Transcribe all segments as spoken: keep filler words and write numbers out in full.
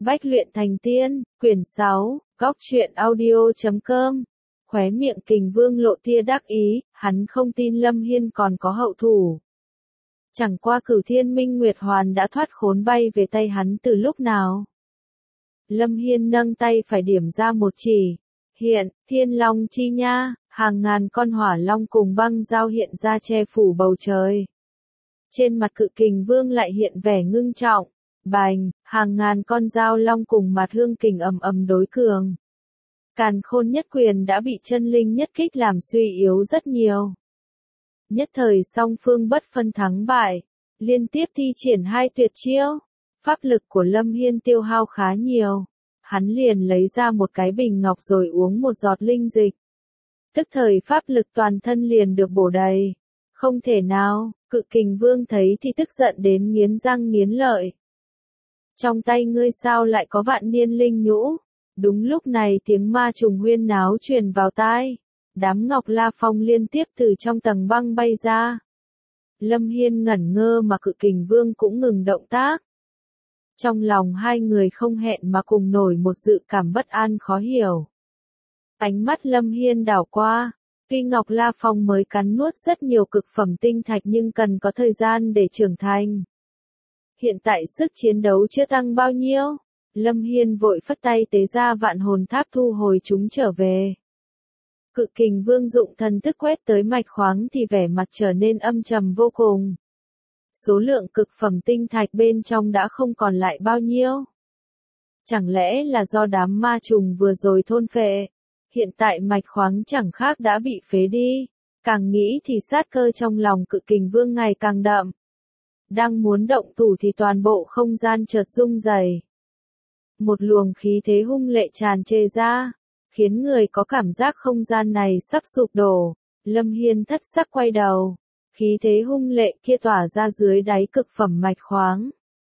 Bách luyện thành tiên, quyển sáu, góc truyện audio chấm com. Khóe miệng Kình Vương lộ tia đắc ý, hắn không tin Lâm Hiên còn có hậu thủ. Chẳng qua Cửu Thiên Minh Nguyệt Hoàn đã thoát khốn bay về tay hắn từ lúc nào. Lâm Hiên nâng tay phải điểm ra một chỉ. Hiện, Thiên Long chi nha, hàng ngàn con hỏa long cùng băng dao hiện ra che phủ bầu trời. Trên mặt Cự Kình Vương lại hiện vẻ ngưng trọng. Bành, hàng ngàn con dao long cùng mặt hương kình ầm ầm đối cường. Càn Khôn nhất quyền đã bị chân linh nhất kích làm suy yếu rất nhiều. Nhất thời song phương bất phân thắng bại, liên tiếp thi triển hai tuyệt chiêu. Pháp lực của Lâm Hiên tiêu hao khá nhiều. Hắn liền lấy ra một cái bình ngọc rồi uống một giọt linh dịch. Tức thời pháp lực toàn thân liền được bổ đầy. Không thể nào, Cự Kình Vương thấy thì tức giận đến nghiến răng nghiến lợi. Trong tay ngươi sao lại có vạn niên linh nhũ? Đúng lúc này tiếng ma trùng huyên náo truyền vào tai. Đám Ngọc La Phong liên tiếp từ trong tầng băng bay ra. Lâm Hiên ngẩn ngơ mà Cự Kình Vương cũng ngừng động tác. Trong lòng hai người không hẹn mà cùng nổi một dự cảm bất an khó hiểu. Ánh mắt Lâm Hiên đảo qua. Tuy Ngọc La Phong mới cắn nuốt rất nhiều cực phẩm tinh thạch nhưng cần có thời gian để trưởng thành. Hiện tại sức chiến đấu chưa tăng bao nhiêu. Lâm Hiên vội phất tay tế ra vạn hồn tháp thu hồi chúng trở về. Cự Kình Vương dụng thần thức quét tới mạch khoáng thì vẻ mặt trở nên âm trầm vô cùng. Số lượng cực phẩm tinh thạch bên trong đã không còn lại bao nhiêu. Chẳng lẽ là do đám ma trùng vừa rồi thôn phệ? Hiện tại mạch khoáng chẳng khác đã bị phế đi. Càng nghĩ thì sát cơ trong lòng Cự Kình Vương ngày càng đậm. Đang muốn động thủ thì toàn bộ không gian chợt rung rẩy. Một luồng khí thế hung lệ tràn trề ra, khiến người có cảm giác không gian này sắp sụp đổ. Lâm Hiên thất sắc quay đầu, khí thế hung lệ kia tỏa ra dưới đáy cực phẩm mạch khoáng.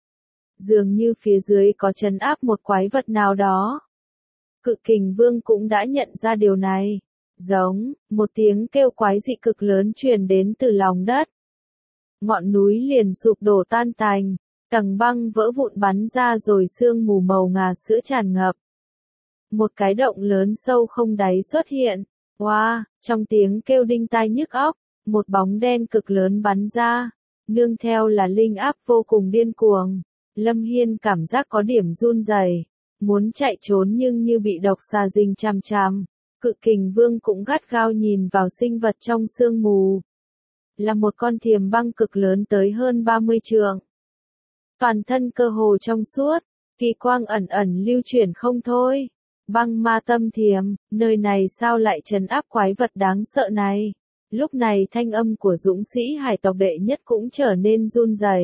Dường như phía dưới có trấn áp một quái vật nào đó. Cự Kình Vương cũng đã nhận ra điều này. Giống, một tiếng kêu quái dị cực lớn truyền đến từ lòng đất. Ngọn núi liền sụp đổ tan tành, tầng băng vỡ vụn bắn ra rồi sương mù màu ngà sữa tràn ngập. Một cái động lớn sâu không đáy xuất hiện. Wow, trong tiếng kêu đinh tai nhức óc, một bóng đen cực lớn bắn ra, nương theo là linh áp vô cùng điên cuồng. Lâm Hiên cảm giác có điểm run rẩy, muốn chạy trốn nhưng như bị độc xà rình chằm chằm. Cự Kình Vương cũng gắt gao nhìn vào sinh vật trong sương mù. Là một con thiềm băng cực lớn tới hơn ba mươi trượng. Toàn thân cơ hồ trong suốt, kỳ quang ẩn ẩn lưu chuyển không thôi. Băng ma tâm thiềm, nơi này sao lại trấn áp quái vật đáng sợ này? Lúc này thanh âm của dũng sĩ hải tộc đệ nhất cũng trở nên run rẩy.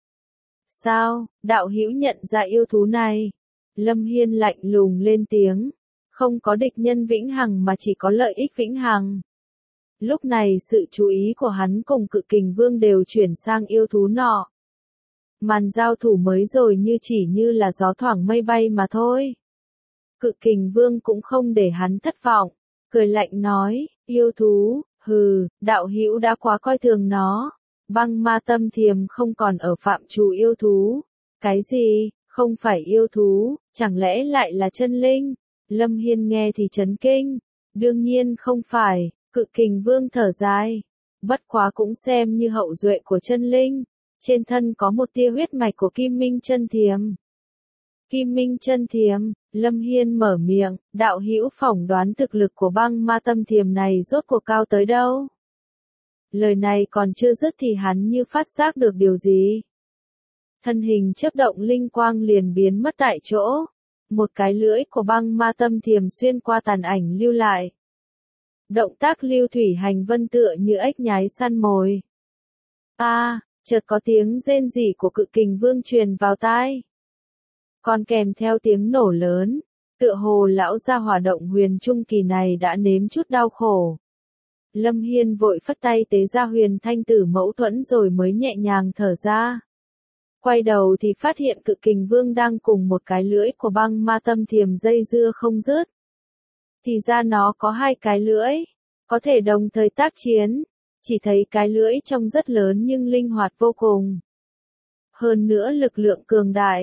Sao, đạo hữu nhận ra yêu thú này? Lâm Hiên lạnh lùng lên tiếng. Không có địch nhân vĩnh hằng mà chỉ có lợi ích vĩnh hằng. Lúc này sự chú ý của hắn cùng Cự Kình Vương đều chuyển sang yêu thú nọ. Màn giao thủ mới rồi như chỉ như là gió thoảng mây bay mà thôi. Cự Kình Vương cũng không để hắn thất vọng, cười lạnh nói, yêu thú, hừ, đạo hữu đã quá coi thường nó. Băng ma tâm thiềm không còn ở phạm trù yêu thú. Cái gì, không phải yêu thú, chẳng lẽ lại là chân linh? Lâm Hiên nghe thì chấn kinh, đương nhiên không phải. Cự Kình Vương thở dài, bất quá cũng xem như hậu duệ của chân linh, trên thân có một tia huyết mạch của Kim Minh Chân Thiềm. Kim Minh Chân Thiềm, Lâm Hiên mở miệng, đạo hữu phỏng đoán thực lực của băng ma tâm thiềm này rốt cuộc cao tới đâu? Lời này còn chưa dứt thì hắn như phát giác được điều gì. Thân hình chớp động linh quang liền biến mất tại chỗ, một cái lưỡi của băng ma tâm thiềm xuyên qua tàn ảnh lưu lại. Động tác lưu thủy hành vân tựa như ếch nhái săn mồi. A, à, chợt có tiếng rên rỉ của Cự Kình Vương truyền vào tai. Còn kèm theo tiếng nổ lớn, tựa hồ lão gia hỏa động huyền trung kỳ này đã nếm chút đau khổ. Lâm Hiên vội phất tay tế ra huyền thanh tử mẫu thuẫn rồi mới nhẹ nhàng thở ra. Quay đầu thì phát hiện Cự Kình Vương đang cùng một cái lưỡi của băng ma tâm thiềm dây dưa không dứt. Thì ra nó có hai cái lưỡi, có thể đồng thời tác chiến, chỉ thấy cái lưỡi trông rất lớn nhưng linh hoạt vô cùng. Hơn nữa lực lượng cường đại,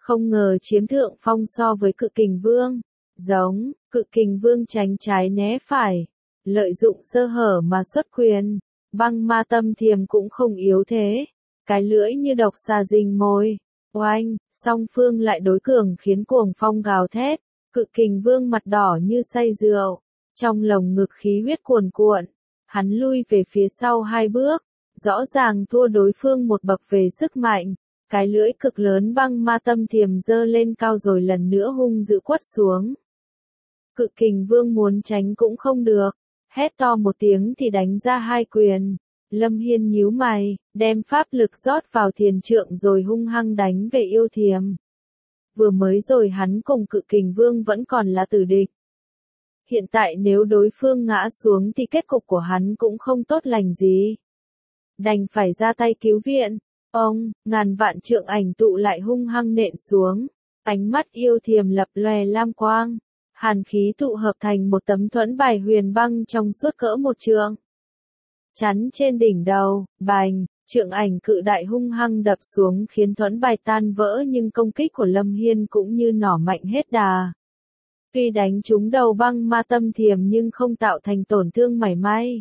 Không ngờ chiếm thượng phong so với Cự Kình Vương. Giống, Cự Kình Vương tránh trái né phải, lợi dụng sơ hở mà xuất quyền. Băng ma tâm thiềm cũng không yếu thế, cái lưỡi như độc xà rình mồi. Oanh, song phương lại đối cường khiến cuồng phong gào thét. Cự Kình Vương mặt đỏ như say rượu, trong lồng ngực khí huyết cuồn cuộn. Hắn lui về phía sau hai bước, rõ ràng thua đối phương một bậc về sức mạnh. Cái lưỡi cực lớn băng ma tâm thiềm giơ lên cao rồi lần nữa hung dữ quất xuống. Cự Kình Vương muốn tránh cũng không được, hét to một tiếng thì đánh ra hai quyền. Lâm Hiên nhíu mày, đem pháp lực rót vào thiền trượng rồi hung hăng đánh về yêu thiềm. Vừa mới rồi hắn cùng Cự Kình Vương vẫn còn là tử địch. Hiện tại nếu đối phương ngã xuống thì kết cục của hắn cũng không tốt lành gì. Đành phải ra tay cứu viện. Ông, ngàn vạn trượng ảnh tụ lại hung hăng nện xuống. Ánh mắt yêu thiềm lập lòe lam quang. Hàn khí tụ hợp thành một tấm thuẫn bài huyền băng trong suốt cỡ một trượng. Chắn trên đỉnh đầu, bành, trượng ảnh cự đại hung hăng đập xuống khiến thuẫn bài tan vỡ nhưng công kích của Lâm Hiên cũng như nỏ mạnh hết đà. Tuy đánh trúng đầu băng ma tâm thiềm nhưng không tạo thành tổn thương mảy may.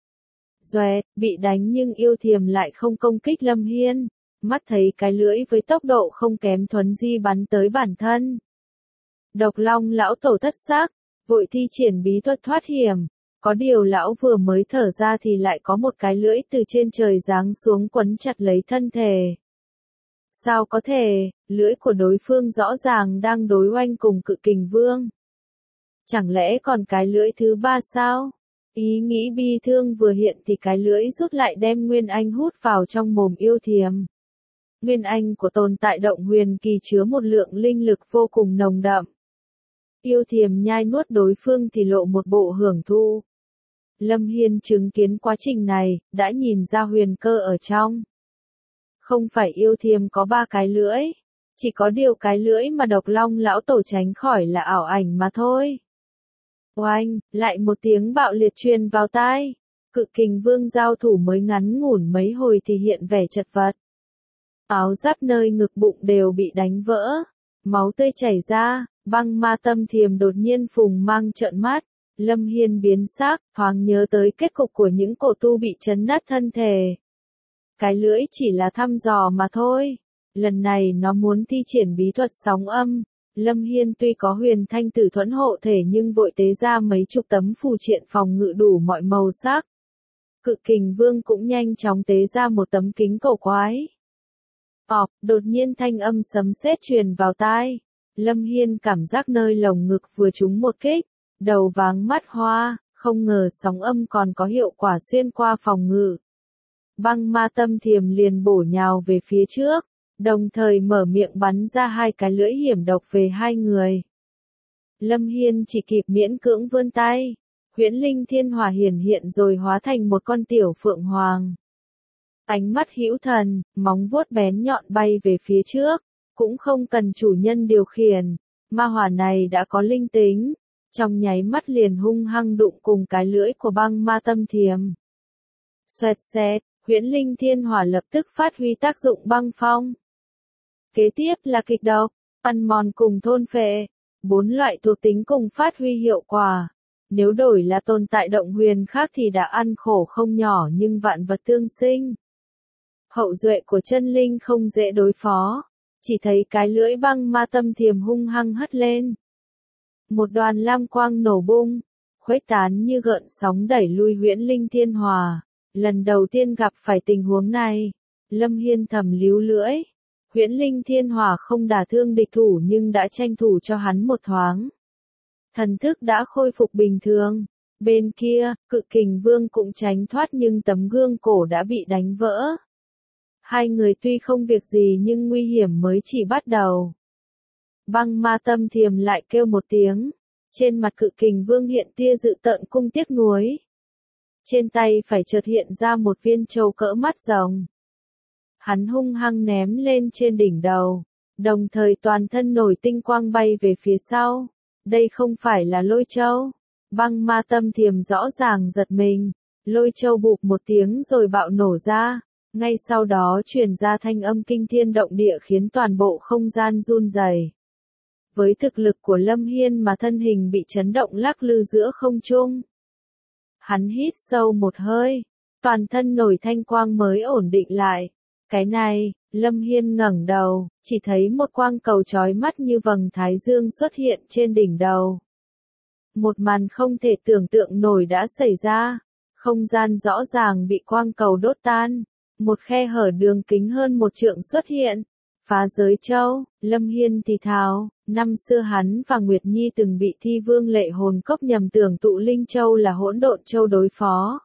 Doẹt, bị đánh nhưng yêu thiềm lại không công kích Lâm Hiên, mắt thấy cái lưỡi với tốc độ không kém thuấn di bắn tới bản thân. Độc Long lão tổ thất xác, vội thi triển bí thuật thoát hiểm, có điều lão vừa mới thở ra thì lại có một cái lưỡi từ trên trời giáng xuống quấn chặt lấy thân thể. Sao có thể, lưỡi của đối phương rõ ràng đang đối oanh cùng Cự Kình Vương. Chẳng lẽ còn cái lưỡi thứ ba sao? Ý nghĩ bi thương vừa hiện thì cái lưỡi rút lại đem Nguyên Anh hút vào trong mồm yêu thiềm. Nguyên Anh của tồn tại động huyền kỳ chứa một lượng linh lực vô cùng nồng đậm. Yêu thiềm nhai nuốt đối phương thì lộ một bộ hưởng thụ. Lâm Hiên chứng kiến quá trình này, đã nhìn ra huyền cơ ở trong. Không phải yêu thiềm có ba cái lưỡi, chỉ có điều cái lưỡi mà Độc Long lão tổ tránh khỏi là ảo ảnh mà thôi. Oanh, lại một tiếng bạo liệt truyền vào tai. Cự Kình Vương giao thủ mới ngắn ngủn mấy hồi thì hiện vẻ chật vật. Áo giáp nơi ngực bụng đều bị đánh vỡ, máu tươi chảy ra, băng ma tâm thiềm đột nhiên phùng mang trợn mắt. Lâm Hiên biến sắc, thoáng nhớ tới kết cục của những cổ tu bị chấn nát thân thể. Cái lưỡi chỉ là thăm dò mà thôi. Lần này nó muốn thi triển bí thuật sóng âm. Lâm Hiên tuy có huyền thanh tử thuẫn hộ thể nhưng vội tế ra mấy chục tấm phù triện phòng ngự đủ mọi màu sắc. Cự Kình Vương cũng nhanh chóng tế ra một tấm kính cầu quái. Ọc, đột nhiên thanh âm sấm sét truyền vào tai. Lâm Hiên cảm giác nơi lồng ngực vừa trúng một kích, đầu váng mắt hoa, không ngờ sóng âm còn có hiệu quả xuyên qua phòng ngự. Băng ma tâm thiềm liền bổ nhào về phía trước, đồng thời mở miệng bắn ra hai cái lưỡi hiểm độc về hai người. Lâm Hiên chỉ kịp miễn cưỡng vươn tay, huyễn linh thiên hỏa hiển hiện rồi hóa thành một con tiểu phượng hoàng. Ánh mắt hữu thần, móng vuốt bén nhọn bay về phía trước, cũng không cần chủ nhân điều khiển, ma hỏa này đã có linh tính, trong nháy mắt liền hung hăng đụng cùng cái lưỡi của băng ma tâm thiềm. Xoẹt xẹt, huyễn linh thiên hỏa lập tức phát huy tác dụng băng phong. Kế tiếp là kịch độc, ăn mòn cùng thôn phệ, bốn loại thuộc tính cùng phát huy hiệu quả. Nếu đổi là tồn tại động huyền khác thì đã ăn khổ không nhỏ nhưng vạn vật tương sinh. Hậu duệ của chân linh không dễ đối phó, chỉ thấy cái lưỡi băng ma tâm thiềm hung hăng hất lên. Một đoàn lam quang nổ bung, khuếch tán như gợn sóng đẩy lui huyễn linh thiên hỏa. Lần đầu tiên gặp phải tình huống này, Lâm Hiên thầm líu lưỡi. Huyễn linh thiên hỏa không đả thương địch thủ nhưng đã tranh thủ cho hắn một thoáng. Thần thức đã khôi phục bình thường. Bên kia, Cự Kình Vương cũng tránh thoát nhưng tấm gương cổ đã bị đánh vỡ. Hai người tuy không việc gì nhưng nguy hiểm mới chỉ bắt đầu. Băng ma tâm thiềm lại kêu một tiếng. Trên mặt Cự Kình Vương hiện tia dự tợn cung tiếc nuối. Trên tay phải chợt hiện ra một viên châu cỡ mắt rồng. Hắn hung hăng ném lên trên đỉnh đầu, đồng thời toàn thân nổi tinh quang bay về phía sau. Đây không phải là lôi châu. Băng ma tâm thiềm rõ ràng giật mình. Lôi châu bụp một tiếng rồi bạo nổ ra. Ngay sau đó truyền ra thanh âm kinh thiên động địa khiến toàn bộ không gian run rẩy. Với thực lực của Lâm Hiên mà thân hình bị chấn động lắc lư giữa không trung. Hắn hít sâu một hơi, toàn thân nổi thanh quang mới ổn định lại. Cái này, Lâm Hiên ngẩng đầu, chỉ thấy một quang cầu chói mắt như vầng thái dương xuất hiện trên đỉnh đầu. Một màn không thể tưởng tượng nổi đã xảy ra, không gian rõ ràng bị quang cầu đốt tan, một khe hở đường kính hơn một trượng xuất hiện. Phá giới châu, Lâm Hiên thì thào, năm xưa hắn và Nguyệt Nhi từng bị Thi Vương Lệ Hồn Cốc nhầm tưởng tụ linh châu là hỗn độn châu đối phó.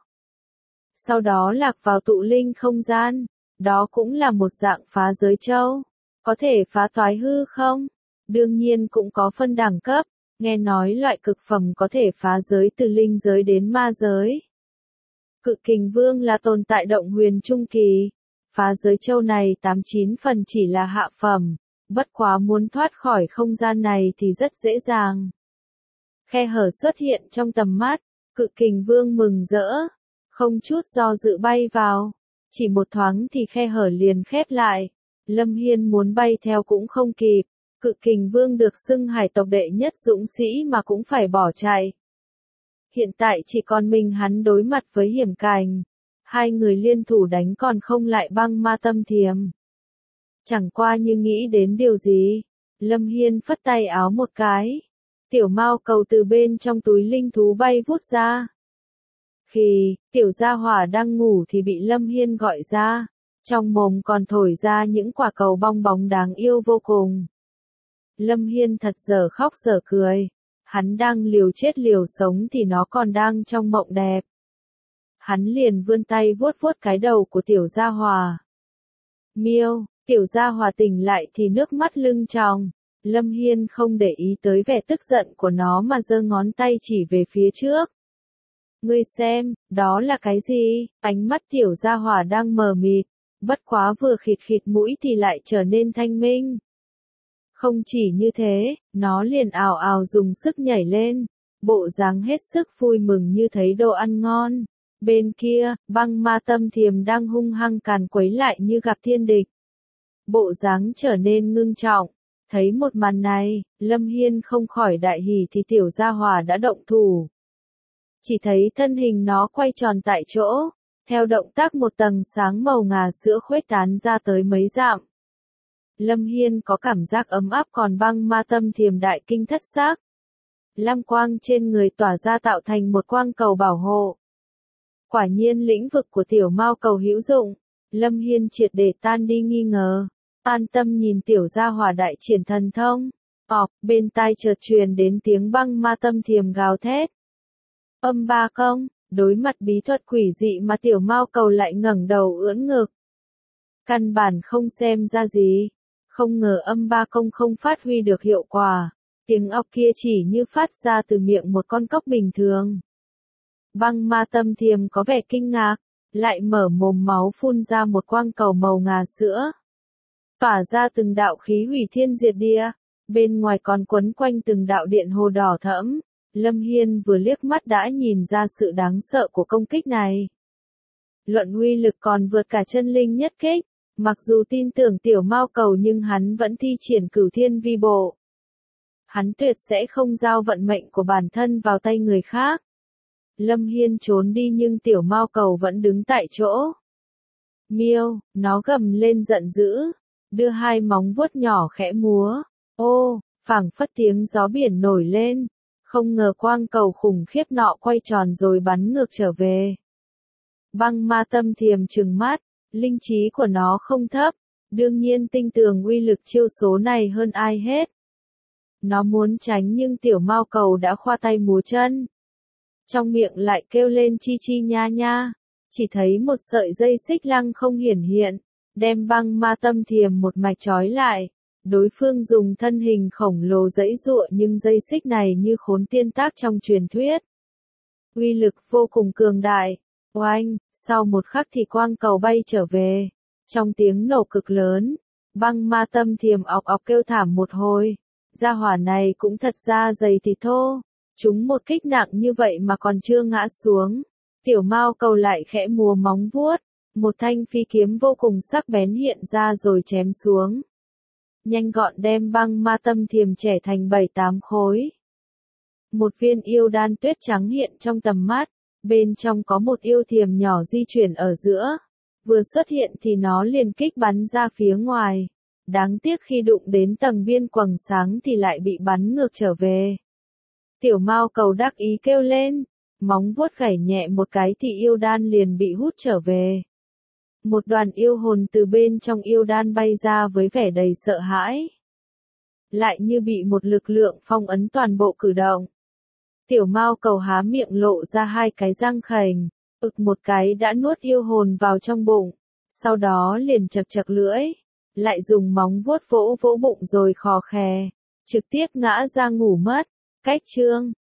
Sau đó lạc vào tụ linh không gian, đó cũng là một dạng phá giới châu. Có thể phá toái hư không? Đương nhiên cũng có phân đẳng cấp, nghe nói loại cực phẩm có thể phá giới từ linh giới đến ma giới. Cự Kình Vương là tồn tại động huyền trung kỳ. Phá giới châu này tám chín phần chỉ là hạ phẩm, bất quá muốn thoát khỏi không gian này thì rất dễ dàng. Khe hở xuất hiện trong tầm mắt, Cự Kình Vương mừng rỡ, không chút do dự bay vào, chỉ một thoáng thì khe hở liền khép lại. Lâm Hiên muốn bay theo cũng không kịp, Cự Kình Vương được xưng hải tộc đệ nhất dũng sĩ mà cũng phải bỏ chạy. Hiện tại chỉ còn mình hắn đối mặt với hiểm cảnh. Hai người liên thủ đánh còn không lại Băng Ma Tâm Thiềm. Chẳng qua như nghĩ đến điều gì, Lâm Hiên phất tay áo một cái. Tiểu mao cầu từ bên trong túi linh thú bay vút ra. Khi, tiểu gia hỏa đang ngủ thì bị Lâm Hiên gọi ra. Trong mồm còn thổi ra những quả cầu bong bóng đáng yêu vô cùng. Lâm Hiên thật dở khóc dở cười. Hắn đang liều chết liều sống thì nó còn đang trong mộng đẹp. Hắn liền vươn tay vuốt vuốt cái đầu của tiểu gia hòa. Miêu, tiểu gia hòa tỉnh lại thì nước mắt lưng tròng. Lâm Hiên không để ý tới vẻ tức giận của nó mà giơ ngón tay chỉ về phía trước. Ngươi xem, đó là cái gì? Ánh mắt tiểu gia hòa đang mờ mịt, bất quá vừa khịt khịt mũi thì lại trở nên thanh minh. Không chỉ như thế, nó liền ào ào dùng sức nhảy lên, bộ dáng hết sức vui mừng như thấy đồ ăn ngon. Bên kia, Băng Ma Tâm Thiềm đang hung hăng càn quấy lại như gặp thiên địch. Bộ dáng trở nên ngưng trọng. Thấy một màn này, Lâm Hiên không khỏi đại hỉ thì tiểu gia hỏa đã động thủ. Chỉ thấy thân hình nó quay tròn tại chỗ, theo động tác một tầng sáng màu ngà sữa khuếch tán ra tới mấy dặm. Lâm Hiên có cảm giác ấm áp còn Băng Ma Tâm Thiềm đại kinh thất xác. Lam quang trên người tỏa ra tạo thành một quang cầu bảo hộ. Quả nhiên lĩnh vực của tiểu mao cầu hữu dụng, Lâm Hiên triệt để tan đi nghi ngờ, an tâm nhìn tiểu gia hỏa đại triển thần thông. Ọc, bên tai chợt truyền đến tiếng Băng Ma Tâm Thiềm gào thét. Âm ba công, đối mặt bí thuật quỷ dị mà tiểu mao cầu lại ngẩng đầu ưỡn ngực. Căn bản không xem ra gì, không ngờ âm ba công không phát huy được hiệu quả, tiếng ọc kia chỉ như phát ra từ miệng một con cóc bình thường. Băng Ma Tâm Thiềm có vẻ kinh ngạc, lại mở mồm máu phun ra một quang cầu màu ngà sữa. Tỏa ra từng đạo khí hủy thiên diệt địa, bên ngoài còn quấn quanh từng đạo điện hồ đỏ thẫm. Lâm Hiên vừa liếc mắt đã nhìn ra sự đáng sợ của công kích này. Luận uy lực còn vượt cả chân linh nhất kích, mặc dù tin tưởng tiểu mao cầu nhưng hắn vẫn thi triển cửu thiên vi bộ. Hắn tuyệt sẽ không giao vận mệnh của bản thân vào tay người khác. Lâm Hiên trốn đi nhưng tiểu mao cầu vẫn đứng tại chỗ. Miêu, nó gầm lên giận dữ, đưa hai móng vuốt nhỏ khẽ múa. Ô, phảng phất tiếng gió biển nổi lên, không ngờ quang cầu khủng khiếp nọ quay tròn rồi bắn ngược trở về. Băng Ma Tâm Thiềm trừng mắt, linh trí của nó không thấp, đương nhiên tinh tường uy lực chiêu số này hơn ai hết. Nó muốn tránh nhưng tiểu mao cầu đã khoa tay múa chân. Trong miệng lại kêu lên chi chi nha nha, chỉ thấy một sợi dây xích lăng không hiển hiện, đem Băng Ma Tâm Thiềm một mạch trói lại. Đối phương dùng thân hình khổng lồ giãy giụa nhưng dây xích này như khốn tiên tác trong truyền thuyết. Uy lực vô cùng cường đại. Oanh, sau một khắc thì quang cầu bay trở về. Trong tiếng nổ cực lớn, Băng Ma Tâm Thiềm ọc ọc kêu thảm một hồi. Gia hỏa này cũng thật ra dày thì thô. Chúng một kích nặng như vậy mà còn chưa ngã xuống. Tiểu mao cầu lại khẽ múa móng vuốt. Một thanh phi kiếm vô cùng sắc bén hiện ra rồi chém xuống. Nhanh gọn đem băng ma tâm thiềm trẻ thành bảy tám khối. Một viên yêu đan tuyết trắng hiện trong tầm mắt, bên trong có một yêu thiềm nhỏ di chuyển ở giữa. Vừa xuất hiện thì nó liền kích bắn ra phía ngoài. Đáng tiếc khi đụng đến tầng biên quầng sáng thì lại bị bắn ngược trở về. Tiểu Mao Cầu đắc ý kêu lên, móng vuốt gảy nhẹ một cái thì yêu đan liền bị hút trở về. Một đoàn yêu hồn từ bên trong yêu đan bay ra với vẻ đầy sợ hãi. Lại như bị một lực lượng phong ấn toàn bộ cử động. Tiểu Mao Cầu há miệng lộ ra hai cái răng khểnh, ực một cái đã nuốt yêu hồn vào trong bụng, sau đó liền chật chật lưỡi, lại dùng móng vuốt vỗ vỗ bụng rồi khò khè, trực tiếp ngã ra ngủ mất. Cách chương